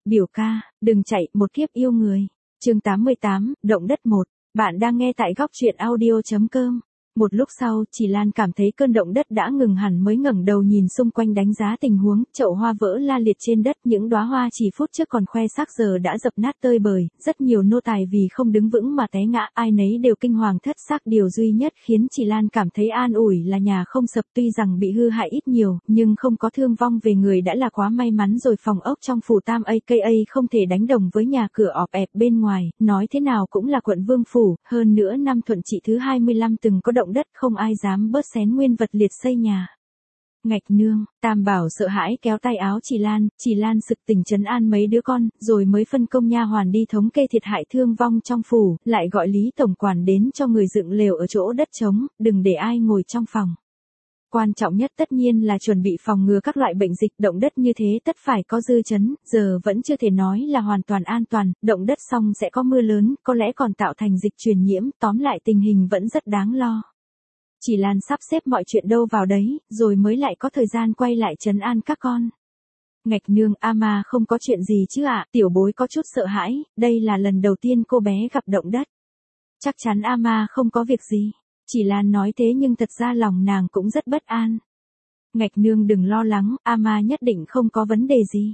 Biểu ca, đừng chạy, một kiếp yêu người. Chương 88, động đất 1. Bạn đang nghe tại góc truyện audio.com. Một lúc sau, Chỉ Lan cảm thấy cơn động đất đã ngừng hẳn mới ngẩng đầu nhìn xung quanh đánh giá tình huống, chậu hoa vỡ la liệt trên đất, những đóa hoa chỉ phút trước còn khoe sắc giờ đã dập nát tơi bời, rất nhiều nô tài vì không đứng vững mà té ngã, ai nấy đều kinh hoàng thất xác, điều duy nhất khiến Chỉ Lan cảm thấy an ủi là nhà không sập, tuy rằng bị hư hại ít nhiều, nhưng không có thương vong về người đã là quá may mắn rồi. Phòng ốc trong phủ Tam aka không thể đánh đồng với nhà cửa ọp ẹp bên ngoài, nói thế nào cũng là quận Vương phủ, hơn nữa năm Thuận Trị thứ 25 từng có động đất, không ai dám bớt xén nguyên vật liệt xây nhà. Ngạch nương, Tam Bảo sợ hãi kéo tay áo Chỉ Lan sực tỉnh trấn an mấy đứa con, rồi mới phân công nha hoàn đi thống kê thiệt hại thương vong trong phủ, lại gọi Lý tổng quản đến cho người dựng lều ở chỗ đất trống, đừng để ai ngồi trong phòng. Quan trọng nhất tất nhiên là chuẩn bị phòng ngừa các loại bệnh dịch, động đất như thế tất phải có dư chấn, giờ vẫn chưa thể nói là hoàn toàn an toàn, động đất xong sẽ có mưa lớn, có lẽ còn tạo thành dịch truyền nhiễm, tóm lại tình hình vẫn rất đáng lo. Chỉ Lan sắp xếp mọi chuyện đâu vào đấy, rồi mới lại có thời gian quay lại trấn an các con. Ngạch nương, ama không có chuyện gì chứ ạ? Tiểu bối có chút sợ hãi, đây là lần đầu tiên cô bé gặp động đất. Chắc chắn ama không có việc gì. Chỉ Lan nói thế nhưng thật ra lòng nàng cũng rất bất an. Ngạch nương đừng lo lắng, ama nhất định không có vấn đề gì.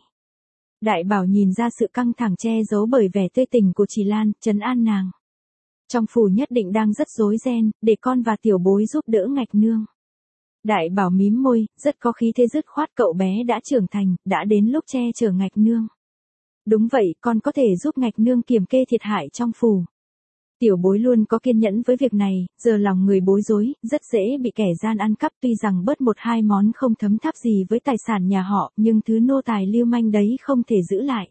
Đại Bảo nhìn ra sự căng thẳng che giấu bởi vẻ tươi tỉnh của Chỉ Lan, trấn an nàng. Trong phủ nhất định đang rất rối ren, để con và tiểu bối giúp đỡ Ngạch nương. Đại Bảo mím môi, rất có khí thế dứt khoát, cậu bé đã trưởng thành, đã đến lúc che chở Ngạch nương. Đúng vậy, con có thể giúp Ngạch nương kiểm kê thiệt hại trong phủ. Tiểu bối luôn có kiên nhẫn với việc này, giờ lòng người bối rối, rất dễ bị kẻ gian ăn cắp, tuy rằng bớt một hai món không thấm tháp gì với tài sản nhà họ, nhưng thứ nô tài lưu manh đấy không thể giữ lại.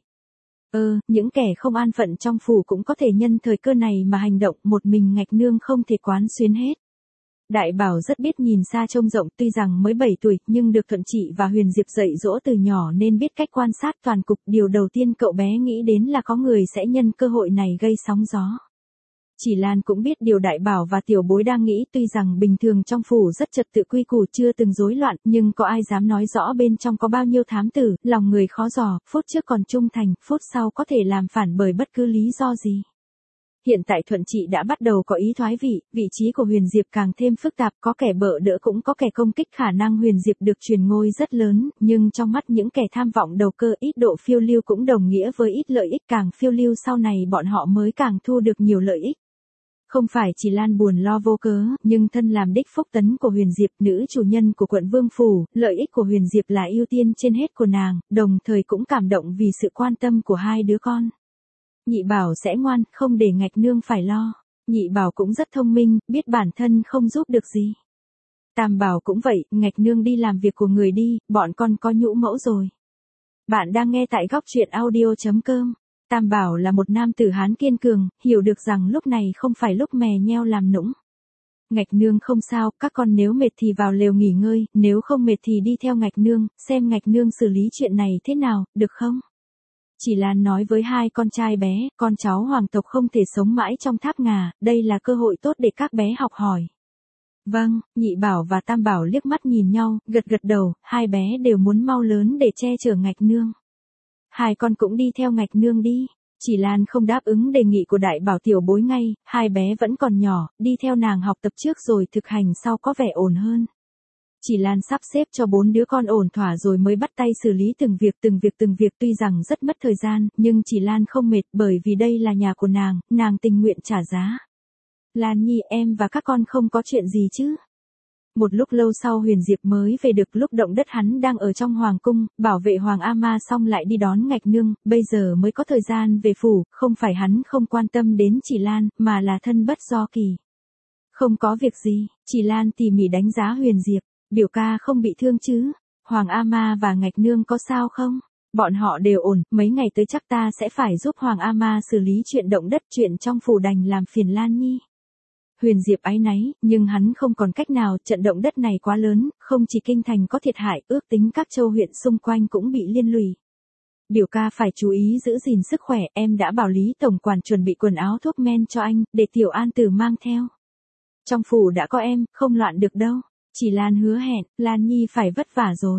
Những kẻ không an phận trong phủ cũng có thể nhân thời cơ này mà hành động, một mình Ngạch nương không thể quán xuyến hết. Đại Bảo rất biết nhìn xa trông rộng, tuy rằng mới 7 tuổi, nhưng được Thuận Trị và Huyền Diệp dạy dỗ từ nhỏ nên biết cách quan sát toàn cục, điều đầu tiên cậu bé nghĩ đến là có người sẽ nhân cơ hội này gây sóng gió. Chỉ Lan cũng biết điều Đại Bảo và tiểu bối đang nghĩ, tuy rằng bình thường trong phủ rất trật tự quy củ, chưa từng rối loạn, nhưng có ai dám nói rõ bên trong có bao nhiêu thám tử, lòng người khó dò, phút trước còn trung thành, phút sau có thể làm phản bởi bất cứ lý do gì. Hiện tại Thuận Trị đã bắt đầu có ý thoái vị, vị trí của Huyền Diệp càng thêm phức tạp, có kẻ bợ đỡ cũng có kẻ công kích, khả năng Huyền Diệp được truyền ngôi rất lớn, nhưng trong mắt những kẻ tham vọng đầu cơ, ít độ phiêu lưu cũng đồng nghĩa với ít lợi ích, càng phiêu lưu sau này bọn họ mới càng thu được nhiều lợi ích. Không phải Chỉ Lan buồn lo vô cớ, nhưng thân làm đích phúc tấn của Huyền Diệp, nữ chủ nhân của quận Vương phủ, lợi ích của Huyền Diệp là ưu tiên trên hết của nàng, đồng thời cũng cảm động vì sự quan tâm của hai đứa con. Nhị Bảo sẽ ngoan, không để Ngạch nương phải lo. Nhị Bảo cũng rất thông minh, biết bản thân không giúp được gì. Tam Bảo cũng vậy, Ngạch nương đi làm việc của người đi, bọn con có nhũ mẫu rồi. Bạn đang nghe tại góc truyện audio.com. Tam Bảo là một nam tử Hán kiên cường, hiểu được rằng lúc này không phải lúc mè nheo làm nũng. Ngạch nương không sao, các con nếu mệt thì vào lều nghỉ ngơi, nếu không mệt thì đi theo Ngạch nương, xem Ngạch nương xử lý chuyện này thế nào, được không? Chỉ Lan nói với hai con trai bé, con cháu hoàng tộc không thể sống mãi trong tháp ngà, đây là cơ hội tốt để các bé học hỏi. Vâng, Nhị Bảo và Tam Bảo liếc mắt nhìn nhau, gật gật đầu, hai bé đều muốn mau lớn để che chở Ngạch nương. Hai con cũng đi theo Ngạch nương đi. Chỉ Lan không đáp ứng đề nghị của Đại Bảo tiểu bối ngay, hai bé vẫn còn nhỏ, đi theo nàng học tập trước rồi thực hành sau có vẻ ổn hơn. Chỉ Lan sắp xếp cho 4 đứa con ổn thỏa rồi mới bắt tay xử lý từng việc, tuy rằng rất mất thời gian, nhưng Chỉ Lan không mệt bởi vì đây là nhà của nàng tình nguyện trả giá. Lan Nhi, em và các con không có chuyện gì chứ? Một lúc lâu sau Huyền Diệp mới về được, lúc động đất hắn đang ở trong hoàng cung, bảo vệ Hoàng Ama xong lại đi đón Ngạch nương, bây giờ mới có thời gian về phủ, không phải hắn không quan tâm đến Chỉ Lan, mà là thân bất do kỳ. Không có việc gì, Chỉ Lan tỉ mỉ đánh giá Huyền Diệp, biểu ca không bị thương chứ, Hoàng Ama và Ngạch nương có sao không? Bọn họ đều ổn, mấy ngày tới chắc ta sẽ phải giúp Hoàng Ama xử lý chuyện động đất, chuyện trong phủ đành làm phiền Lan Nhi. Huyền Diệp áy náy, nhưng hắn không còn cách nào, trận động đất này quá lớn, không chỉ kinh thành có thiệt hại, ước tính các châu huyện xung quanh cũng bị liên lụy. Biểu ca phải chú ý giữ gìn sức khỏe, em đã bảo Lý tổng quản chuẩn bị quần áo thuốc men cho anh, để tiểu an tử mang theo. Trong phủ đã có em, không loạn được đâu. Chỉ Lan hứa hẹn, Lan Nhi phải vất vả rồi.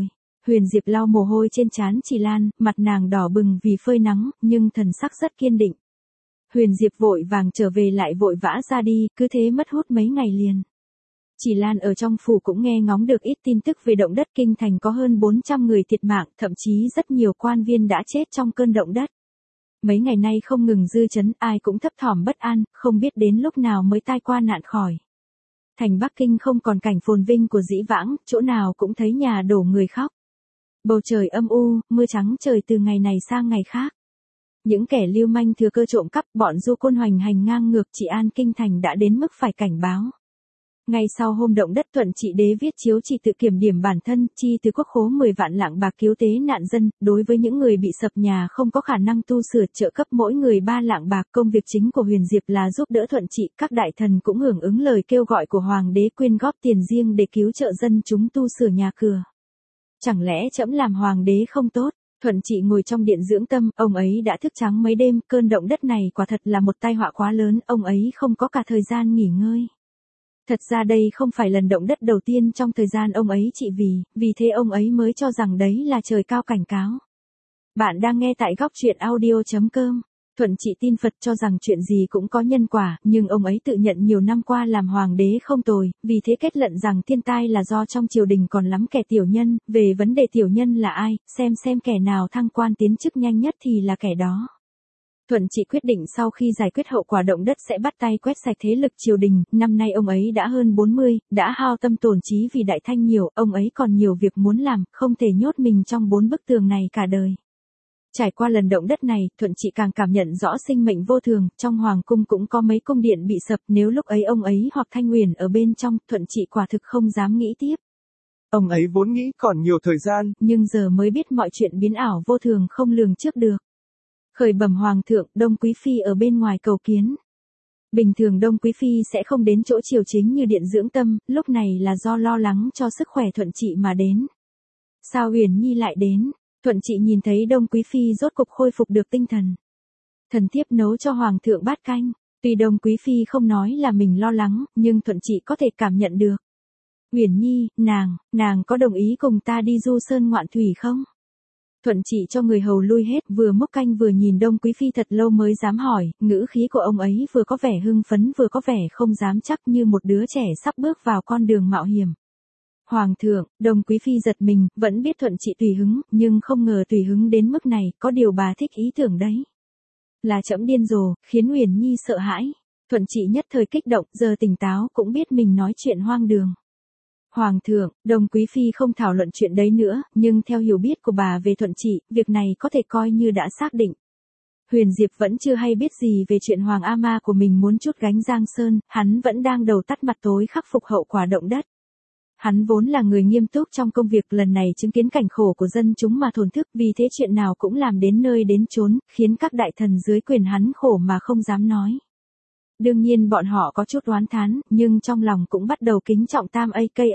Huyền Diệp lau mồ hôi trên trán Chỉ Lan, mặt nàng đỏ bừng vì phơi nắng, nhưng thần sắc rất kiên định. Huyền Diệp vội vàng trở về lại vội vã ra đi, cứ thế mất hút mấy ngày liền. Chỉ Lan ở trong phủ cũng nghe ngóng được ít tin tức về động đất, kinh thành có hơn 400 người thiệt mạng, thậm chí rất nhiều quan viên đã chết trong cơn động đất. Mấy ngày nay không ngừng dư chấn, ai cũng thấp thỏm bất an, không biết đến lúc nào mới tai qua nạn khỏi. Thành Bắc Kinh không còn cảnh phồn vinh của dĩ vãng, chỗ nào cũng thấy nhà đổ người khóc. Bầu trời âm u, mưa trắng trời từ ngày này sang ngày khác. Những kẻ lưu manh thừa cơ trộm cắp, bọn du côn hoành hành ngang ngược trị an kinh thành đã đến mức phải cảnh báo. Ngay sau hôm động đất, Thuận Trị Đế viết chiếu chỉ tự kiểm điểm bản thân, chi từ quốc khố 10 vạn lạng bạc cứu tế nạn dân, đối với những người bị sập nhà không có khả năng tu sửa trợ cấp mỗi người 3 lạng bạc. Công việc chính của Huyền Diệp là giúp đỡ Thuận Trị, các đại thần cũng hưởng ứng lời kêu gọi của hoàng đế quyên góp tiền riêng để cứu trợ dân chúng tu sửa nhà cửa. Chẳng lẽ trẫm làm hoàng đế không tốt? Thuận Trị ngồi trong điện dưỡng tâm, ông ấy đã thức trắng mấy đêm, cơn động đất này quả thật là một tai họa quá lớn, ông ấy không có cả thời gian nghỉ ngơi. Thật ra đây không phải lần động đất đầu tiên trong thời gian ông ấy trị vì thế ông ấy mới cho rằng đấy là trời cao cảnh cáo. Bạn đang nghe tại góc truyện audio.com. Thuận Trị tin Phật cho rằng chuyện gì cũng có nhân quả, nhưng ông ấy tự nhận nhiều năm qua làm hoàng đế không tồi, vì thế kết luận rằng thiên tai là do trong triều đình còn lắm kẻ tiểu nhân, về vấn đề tiểu nhân là ai, xem kẻ nào thăng quan tiến chức nhanh nhất thì là kẻ đó. Thuận Trị quyết định sau khi giải quyết hậu quả động đất sẽ bắt tay quét sạch thế lực triều đình, năm nay ông ấy đã hơn 40, đã hao tâm tổn trí vì đại thanh nhiều, ông ấy còn nhiều việc muốn làm, không thể nhốt mình trong 4 bức tường này cả đời. Trải qua lần động đất này, Thuận Trị càng cảm nhận rõ sinh mệnh vô thường, trong hoàng cung cũng có mấy cung điện bị sập, nếu lúc ấy ông ấy hoặc Thanh Huyền ở bên trong, Thuận Trị quả thực không dám nghĩ tiếp. Ông ấy vốn nghĩ còn nhiều thời gian, nhưng giờ mới biết mọi chuyện biến ảo vô thường không lường trước được. Khởi bẩm hoàng thượng, Đông Quý Phi ở bên ngoài cầu kiến. Bình thường Đông Quý Phi sẽ không đến chỗ triều chính như điện dưỡng tâm, lúc này là do lo lắng cho sức khỏe Thuận Trị mà đến. Sao Huyền Nhi lại đến? Thuận Trị nhìn thấy Đông Quý Phi rốt cục khôi phục được tinh thần. Thần thiếp nấu cho hoàng thượng bát canh. Tuy Đông Quý Phi không nói là mình lo lắng, nhưng Thuận Trị có thể cảm nhận được. Huyền Nhi, nàng có đồng ý cùng ta đi du sơn ngoạn thủy không? Thuận Trị cho người hầu lui hết, vừa múc canh vừa nhìn Đông Quý Phi thật lâu mới dám hỏi, ngữ khí của ông ấy vừa có vẻ hưng phấn vừa có vẻ không dám chắc như một đứa trẻ sắp bước vào con đường mạo hiểm. Hoàng thượng, Đông Quý Phi giật mình, vẫn biết Thuận Trị tùy hứng, nhưng không ngờ tùy hứng đến mức này, có điều bà thích ý tưởng đấy. Là trẫm điên rồ, khiến Huyền Nhi sợ hãi. Thuận Trị nhất thời kích động, giờ tỉnh táo cũng biết mình nói chuyện hoang đường. Hoàng thượng, Đông Quý Phi không thảo luận chuyện đấy nữa, nhưng theo hiểu biết của bà về Thuận Trị, việc này có thể coi như đã xác định. Huyền Diệp vẫn chưa hay biết gì về chuyện Hoàng A Ma của mình muốn trút gánh Giang Sơn, hắn vẫn đang đầu tắt mặt tối khắc phục hậu quả động đất. Hắn vốn là người nghiêm túc trong công việc, lần này chứng kiến cảnh khổ của dân chúng mà thổn thức, vì thế chuyện nào cũng làm đến nơi đến chốn, khiến các đại thần dưới quyền hắn khổ mà không dám nói. Đương nhiên bọn họ có chút oán thán, nhưng trong lòng cũng bắt đầu kính trọng Tam aka.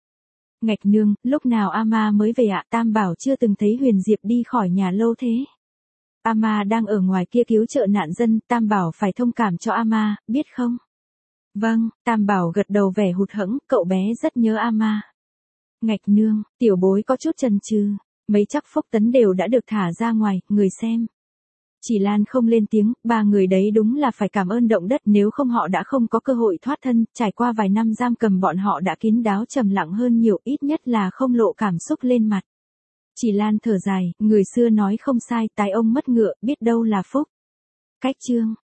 Ngạch nương, lúc nào A-ma mới về ạ? Tam bảo chưa từng thấy Huyền Diệp đi khỏi nhà lâu thế. A-ma đang ở ngoài kia cứu trợ nạn dân, Tam bảo phải thông cảm cho A-ma, biết không? Vâng, Tam bảo gật đầu vẻ hụt hẫng, cậu bé rất nhớ A-ma. Ngạch nương, tiểu bối có chút chần chừ, mấy chắc Phúc Tấn đều đã được thả ra ngoài, người xem. Chỉ Lan không lên tiếng, ba người đấy đúng là phải cảm ơn động đất, nếu không họ đã không có cơ hội thoát thân, trải qua vài năm giam cầm bọn họ đã kín đáo trầm lặng hơn nhiều, ít nhất là không lộ cảm xúc lên mặt. Chỉ Lan thở dài, người xưa nói không sai, tài ông mất ngựa, biết đâu là phúc. Cách chương